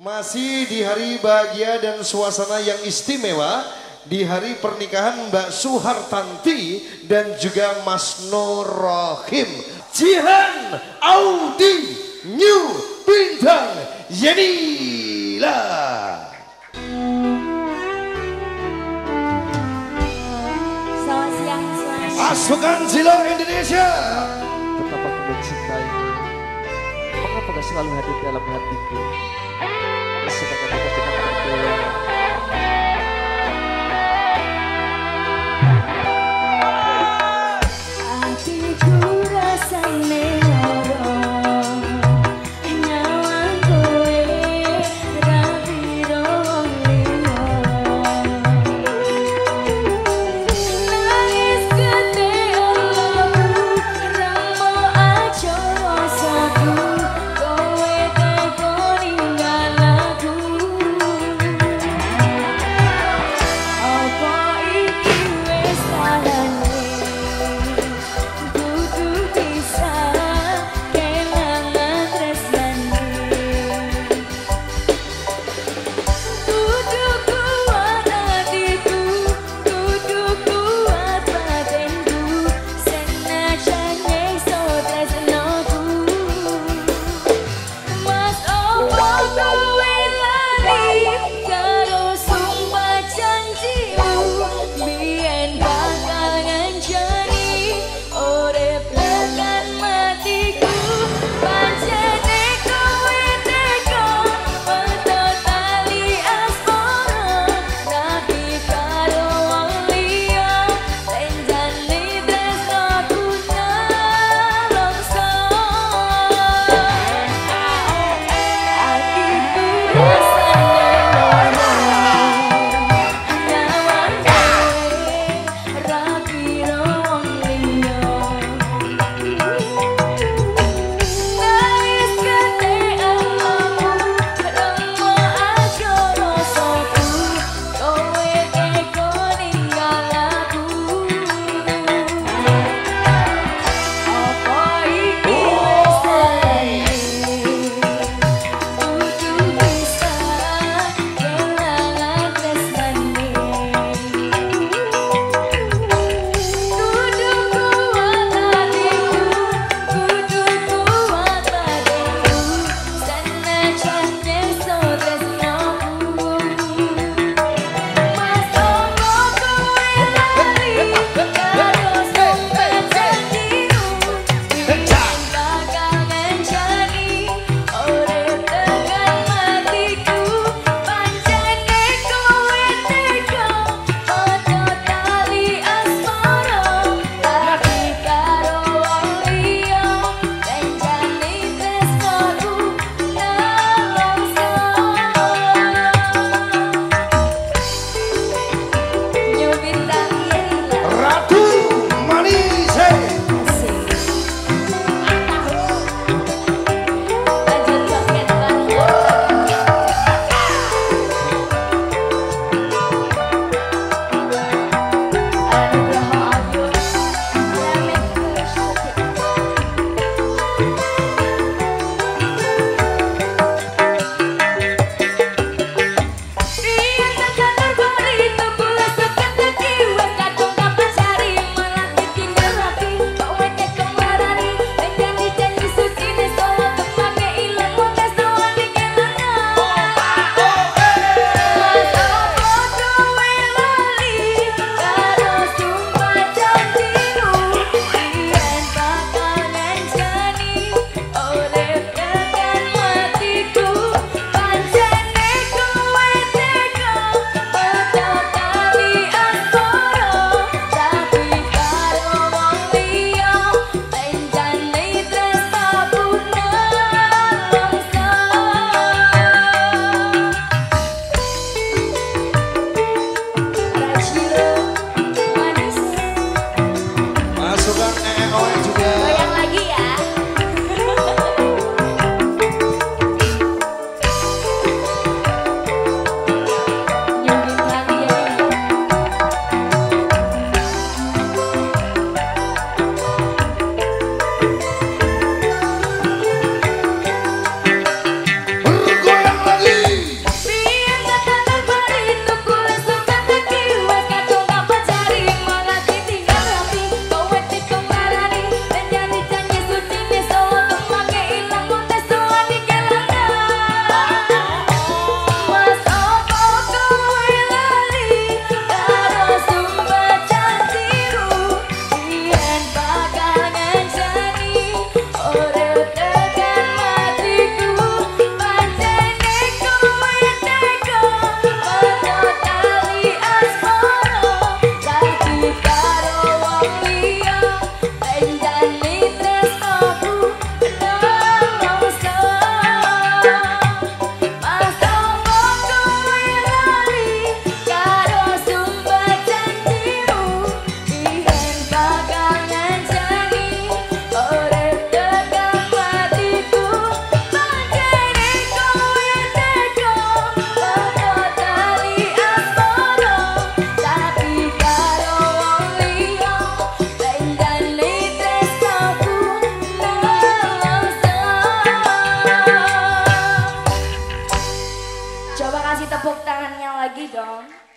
Masih di hari bahagia dan suasana yang istimewa, di hari pernikahan Mbak Suhartanti dan juga Mas Nur Rohim. Jihan Audi New Bintang Yenila. Selamat siang semuanya. Pasukan Zilo Indonesia. Betapa aku mencintaimu. Mengapa kau selalu hadir dalam hatiku? Sedangkan aku tidak berdua. Hatiku rasane lara, nyawang kowe ra piro liya. Nangis gede olaku, ramo aja rasaku, kowe teko ninggal aku. Apa iki wis salahne? Kudu bisa kelangan tresnane. Kudu kuat hatiku, kudu kuat batinku, senajan iso tresnoku. Mas opo kowe lali karo sumpah janjimu, biyen bakal nganjani urip tekan matiku. Pancene kowe teko metu tali asmara, tapi karo wong liya lenjane tresnoku nalongso. Hatiku tepuk tangannya lagi dong.